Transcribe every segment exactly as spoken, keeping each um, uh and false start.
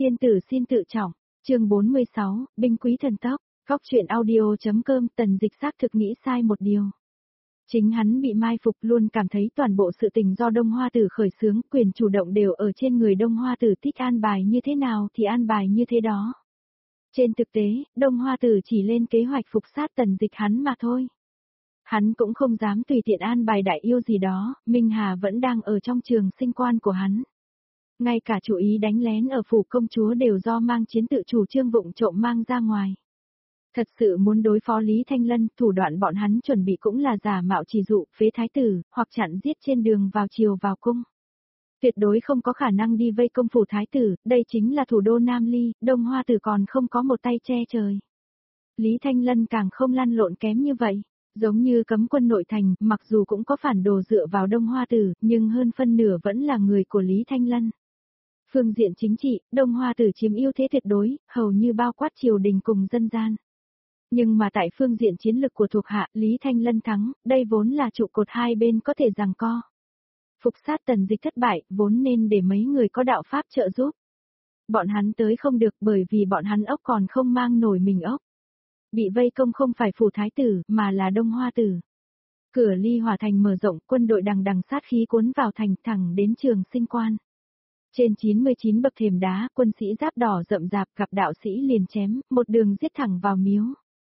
Tiên tử xin tự trọng, chương bốn mươi sáu, binh quý thần tốc, góc truyện audio.com. Tần Dịch xác thực nghĩ sai một điều. Chính hắn bị mai phục luôn cảm thấy toàn bộ sự tình do Đông Hoa Tử khởi xướng, quyền chủ động đều ở trên người Đông Hoa Tử, thích an bài như thế nào thì an bài như thế đó. Trên thực tế, Đông Hoa Tử chỉ lên kế hoạch phục sát Tần Dịch hắn mà thôi. Hắn cũng không dám tùy tiện an bài đại yêu gì đó, Minh Hà vẫn đang ở trong trường sinh quan của hắn. Ngay cả chủ ý đánh lén ở phủ công chúa đều do mang chiến tự chủ trương vụng trộm mang ra ngoài. Thật sự muốn đối phó Lý Thanh Lân, thủ đoạn bọn hắn chuẩn bị cũng là giả mạo chỉ dụ, phế thái tử, hoặc chặn giết trên đường vào chiều vào cung. Tuyệt đối không có khả năng đi vây công phủ thái tử, đây chính là thủ đô Nam Ly, Đông Hoa Tử còn không có một tay che trời. Lý Thanh Lân càng không lăn lộn kém như vậy. Giống như cấm quân nội thành, mặc dù cũng có phản đồ dựa vào Đông Hoa Tử, nhưng hơn phân nửa vẫn là người của Lý Thanh Lân. Phương diện chính trị, Đông Hoa Tử chiếm ưu thế tuyệt đối, hầu như bao quát triều đình cùng dân gian. Nhưng mà tại phương diện chiến lực của thuộc hạ, Lý Thanh Lân thắng, đây vốn là trụ cột hai bên có thể giằng co. Phục sát Tần Dịch thất bại, vốn nên để mấy người có đạo pháp trợ giúp. Bọn hắn tới không được bởi vì bọn hắn ốc còn không mang nổi mình ốc. Bị vây công không phải phủ thái tử, mà là Đông Hoa Tử. Cửa Ly Hỏa thành mở rộng, quân đội đằng đằng sát khí cuốn vào thành thẳng đến trường sinh quan. Trên chín mươi chín bậc thềm đá, quân sĩ giáp đỏ rậm rạp gặp đạo sĩ liền chém, một đường giết thẳng vào miếu.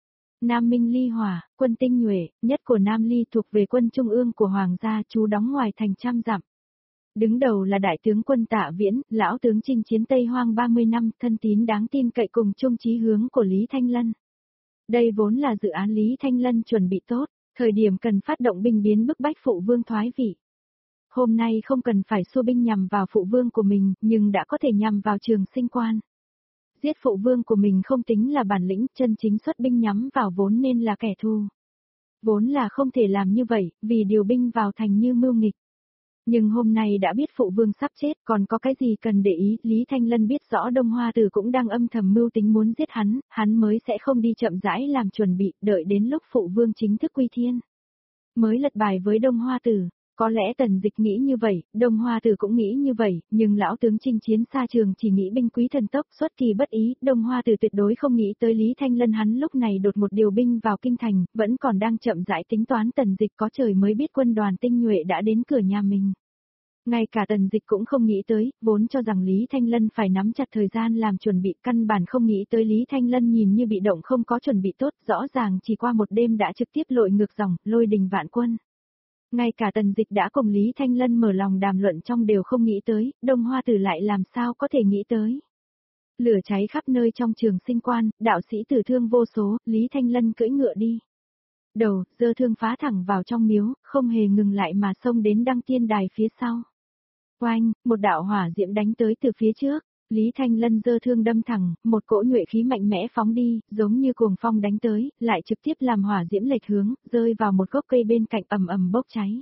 Nam Minh Ly Hỏa, quân tinh nhuệ, nhất của Nam Ly thuộc về quân trung ương của Hoàng gia trú đóng ngoài thành trăm dặm. Đứng đầu là đại tướng quân Tạ Viễn, lão tướng chinh chiến Tây Hoang ba mươi năm, thân tín đáng tin cậy cùng chung chí hướng của Lý Thanh Lân. Đây vốn là dự án Lý Thanh Lân chuẩn bị tốt, thời điểm cần phát động binh biến bức bách phụ vương thoái vị. Hôm nay không cần phải xua binh nhằm vào phụ vương của mình, nhưng đã có thể nhằm vào trường sinh quan. Giết phụ vương của mình không tính là bản lĩnh, chân chính xuất binh nhắm vào vốn nên là kẻ thù. Vốn là không thể làm như vậy, vì điều binh vào thành như mưu nghịch. Nhưng hôm nay đã biết phụ vương sắp chết, còn có cái gì cần để ý, Lý Thanh Lân biết rõ Đông Hoa Tử cũng đang âm thầm mưu tính muốn giết hắn, hắn mới sẽ không đi chậm rãi làm chuẩn bị, đợi đến lúc phụ vương chính thức quy thiên. Mới lật bài với Đông Hoa Tử, có lẽ Tần Dịch nghĩ như vậy, Đông Hoa Tử cũng nghĩ như vậy, nhưng lão tướng chinh chiến xa trường chỉ nghĩ binh quý thần tốc, xuất kỳ bất ý, Đông Hoa Tử tuyệt đối không nghĩ tới Lý Thanh Lân hắn lúc này đột một điều binh vào kinh thành, vẫn còn đang chậm rãi tính toán. Tần Dịch có trời mới biết quân đoàn tinh nhuệ đã đến cửa nhà mình. Ngay cả Tần Dịch cũng không nghĩ tới, vốn cho rằng Lý Thanh Lân phải nắm chặt thời gian làm chuẩn bị, căn bản không nghĩ tới Lý Thanh Lân nhìn như bị động không có chuẩn bị tốt, rõ ràng chỉ qua một đêm đã trực tiếp lội ngược dòng, lôi đình vạn quân. Ngay cả Tần Dịch đã cùng Lý Thanh Lân mở lòng đàm luận trong đều không nghĩ tới, Đông Hoa Tử lại làm sao có thể nghĩ tới. Lửa cháy khắp nơi trong trường sinh quan, đạo sĩ tử thương vô số, Lý Thanh Lân cưỡi ngựa đi. Đầu, giơ thương phá thẳng vào trong miếu, không hề ngừng lại mà xông đến đăng tiên đài phía sau. Oanh, một đạo hỏa diễm đánh tới từ phía trước, Lý Thanh Lân giơ thương đâm thẳng, một cỗ nhuệ khí mạnh mẽ phóng đi, giống như cuồng phong đánh tới, lại trực tiếp làm hỏa diễm lệch hướng, rơi vào một gốc cây bên cạnh ầm ầm bốc cháy.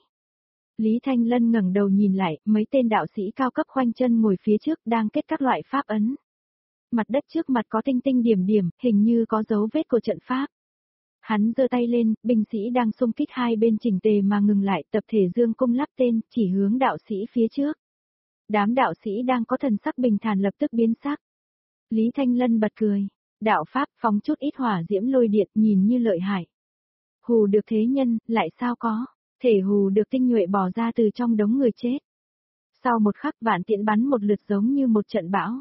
Lý Thanh Lân ngẩng đầu nhìn lại, mấy tên đạo sĩ cao cấp khoanh chân ngồi phía trước đang kết các loại pháp ấn. Mặt đất trước mặt có tinh tinh điểm điểm, hình như có dấu vết của trận pháp. Hắn giơ tay lên, binh sĩ đang xung kích hai bên chỉnh tề mà ngừng lại, tập thể dương cung lắp tên, chỉ hướng đạo sĩ phía trước. Đám đạo sĩ đang có thần sắc bình thản lập tức biến sắc. Lý Thanh Lân bật cười. Đạo pháp phóng chút ít hỏa diễm lôi điện nhìn như lợi hại. Hù được thế nhân, lại sao có. Thể hù được tinh nhuệ bỏ ra từ trong đống người chết. Sau một khắc vạn tiễn bắn một lượt giống như một trận bão.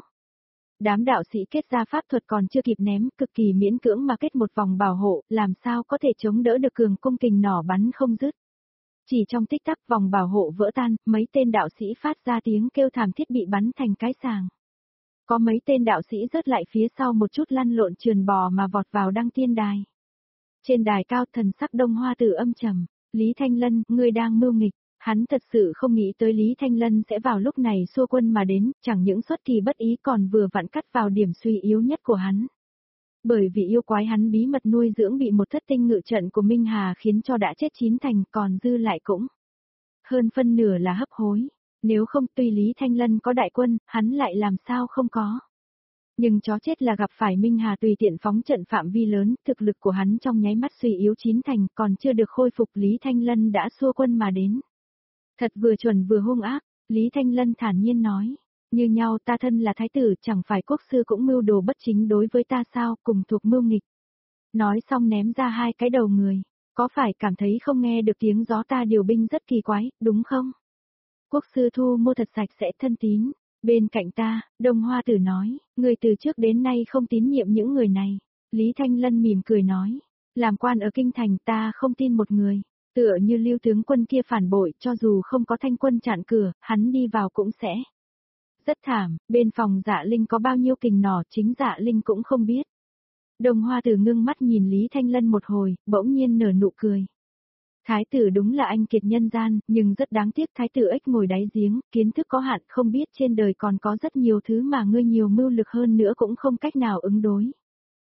Đám đạo sĩ kết ra pháp thuật còn chưa kịp ném, cực kỳ miễn cưỡng mà kết một vòng bảo hộ, làm sao có thể chống đỡ được cường cung kình nỏ bắn không dứt. Chỉ trong tích tắc vòng bảo hộ vỡ tan, mấy tên đạo sĩ phát ra tiếng kêu thảm thiết bị bắn thành cái sàng. Có mấy tên đạo sĩ rớt lại phía sau một chút lăn lộn trườn bò mà vọt vào đăng tiên đài. Trên đài cao thần sắc Đông Hoa Tử âm trầm, Lý Thanh Lân, ngươi đang mưu nghịch. Hắn thật sự không nghĩ tới Lý Thanh Lân sẽ vào lúc này xua quân mà đến, chẳng những xuất kỳ bất ý còn vừa vặn cắt vào điểm suy yếu nhất của hắn. Bởi vì yêu quái hắn bí mật nuôi dưỡng bị một thất tinh ngự trận của Minh Hà khiến cho đã chết chín thành, còn dư lại cũng hơn phân nửa là hấp hối. Nếu không tuy Lý Thanh Lân có đại quân, hắn lại làm sao không có. Nhưng chó chết là gặp phải Minh Hà tùy tiện phóng trận phạm vi lớn, thực lực của hắn trong nháy mắt suy yếu chín thành, còn chưa được khôi phục Lý Thanh Lân đã xua quân mà đến. Thật vừa chuẩn vừa hung ác, Lý Thanh Lân thản nhiên nói. Như nhau ta thân là thái tử chẳng phải quốc sư cũng mưu đồ bất chính đối với ta sao, cùng thuộc mưu nghịch. Nói xong ném ra hai cái đầu người, có phải cảm thấy không nghe được tiếng gió ta điều binh rất kỳ quái, đúng không? Quốc sư thu mua thật sạch sẽ thân tín. Bên cạnh ta, Đông Hoa Tử nói, người từ trước đến nay không tín nhiệm những người này. Lý Thanh Lân mỉm cười nói, làm quan ở kinh thành ta không tin một người, tựa như Lưu tướng quân kia phản bội, cho dù không có thanh quân chặn cửa, hắn đi vào cũng sẽ rất thảm. Bên phòng Dạ Linh có bao nhiêu kình nỏ chính Dạ Linh cũng không biết. Đông Hoa Tử ngưng mắt nhìn Lý Thanh Lân một hồi, bỗng nhiên nở nụ cười. Thái tử đúng là anh kiệt nhân gian, nhưng rất đáng tiếc thái tử ếch ngồi đáy giếng, kiến thức có hạn, không biết trên đời còn có rất nhiều thứ mà ngươi nhiều mưu lực hơn nữa cũng không cách nào ứng đối.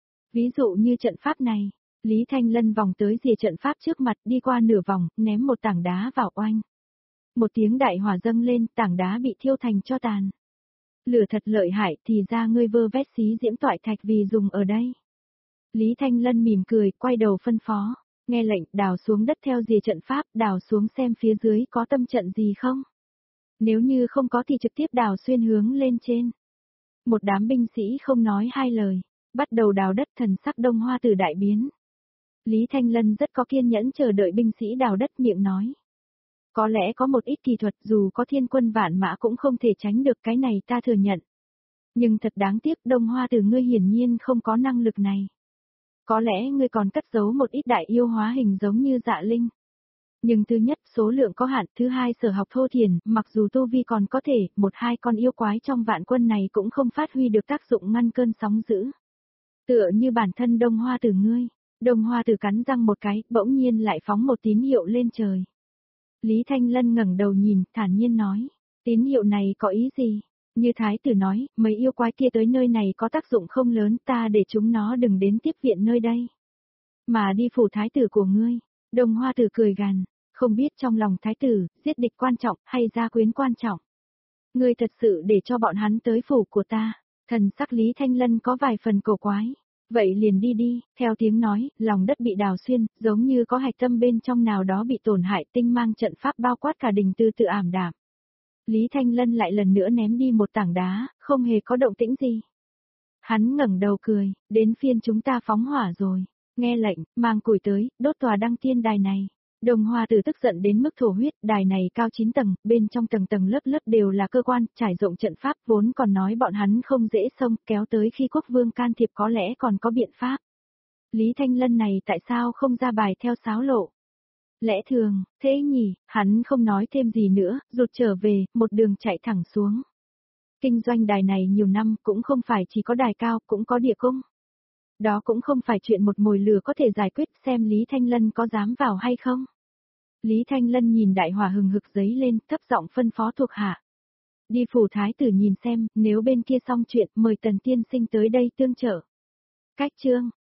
Ví dụ như trận pháp này, Lý Thanh Lân vòng tới rìa trận pháp trước mặt, đi qua nửa vòng, ném một tảng đá vào oanh. Một tiếng đại hỏa dâng lên, tảng đá bị thiêu thành tro tàn. Lửa thật lợi hại, thì ra ngươi vơ vét xí diễm toại thạch vì dùng ở đây. Lý Thanh Lân mỉm cười, quay đầu phân phó. Nghe lệnh, đào xuống đất theo rìa trận pháp, đào xuống xem phía dưới có tâm trận gì không. Nếu như không có thì trực tiếp đào xuyên hướng lên trên. Một đám binh sĩ không nói hai lời, bắt đầu đào đất, thần sắc Đông Hoa Tử đại biến. Lý Thanh Lân rất có kiên nhẫn chờ đợi binh sĩ đào đất, miệng nói. Có lẽ có một ít kỳ thuật, dù có thiên quân vạn mã cũng không thể tránh được, cái này ta thừa nhận. Nhưng thật đáng tiếc, Đông Hoa Tử ngươi hiển nhiên không có năng lực này. Có lẽ ngươi còn cất giấu một ít đại yêu hóa hình giống như Dạ Linh. Nhưng thứ nhất, số lượng có hạn, thứ hai sở học thô thiển, mặc dù tu vi còn có thể, một hai con yêu quái trong vạn quân này cũng không phát huy được tác dụng ngăn cơn sóng dữ. Tựa như bản thân Đông Hoa Tử ngươi. Đông Hoa Tử cắn răng một cái, bỗng nhiên lại phóng một tín hiệu lên trời. Lý Thanh Lân ngẩng đầu nhìn, thản nhiên nói, tín hiệu này có ý gì? Như thái tử nói, mấy yêu quái kia tới nơi này có tác dụng không lớn, ta để chúng nó đừng đến tiếp viện nơi đây. Mà đi phủ thái tử của ngươi. Đông Hoa Tử cười gằn, không biết trong lòng thái tử, giết địch quan trọng hay gia quyến quan trọng. Ngươi thật sự để cho bọn hắn tới phủ của ta. Thần sắc Lý Thanh Lân có vài phần cổ quái. Vậy liền đi đi, theo tiếng nói, lòng đất bị đào xuyên, giống như có hạch tâm bên trong nào đó bị tổn hại, tinh mang trận pháp bao quát cả đình từ tự ảm đạm. Lý Thanh Lân lại lần nữa ném đi một tảng đá, không hề có động tĩnh gì. Hắn ngẩng đầu cười, đến phiên chúng ta phóng hỏa rồi. Nghe lệnh, mang củi tới, đốt tòa đăng tiên đài này. Đông Hoa Tử tức giận đến mức thổ huyết, đài này cao chín tầng, bên trong tầng tầng lớp lớp đều là cơ quan, trải rộng trận pháp, vốn còn nói bọn hắn không dễ xông, kéo tới khi quốc vương can thiệp có lẽ còn có biện pháp. Lý Thanh Lân này tại sao không ra bài theo sáo lộ? Lẽ thường, thế nhỉ, hắn không nói thêm gì nữa, rụt trở về, một đường chạy thẳng xuống. Kinh doanh đài này nhiều năm, cũng không phải chỉ có đài cao, cũng có địa cung. Đó cũng không phải chuyện một mồi lửa có thể giải quyết, xem Lý Thanh Lân có dám vào hay không. Lý Thanh Lân nhìn đại hỏa hừng hực giấy lên, thấp giọng phân phó thuộc hạ. Đi phủ thái tử nhìn xem, nếu bên kia xong chuyện, mời Tần tiên sinh tới đây tương trợ. Cách chương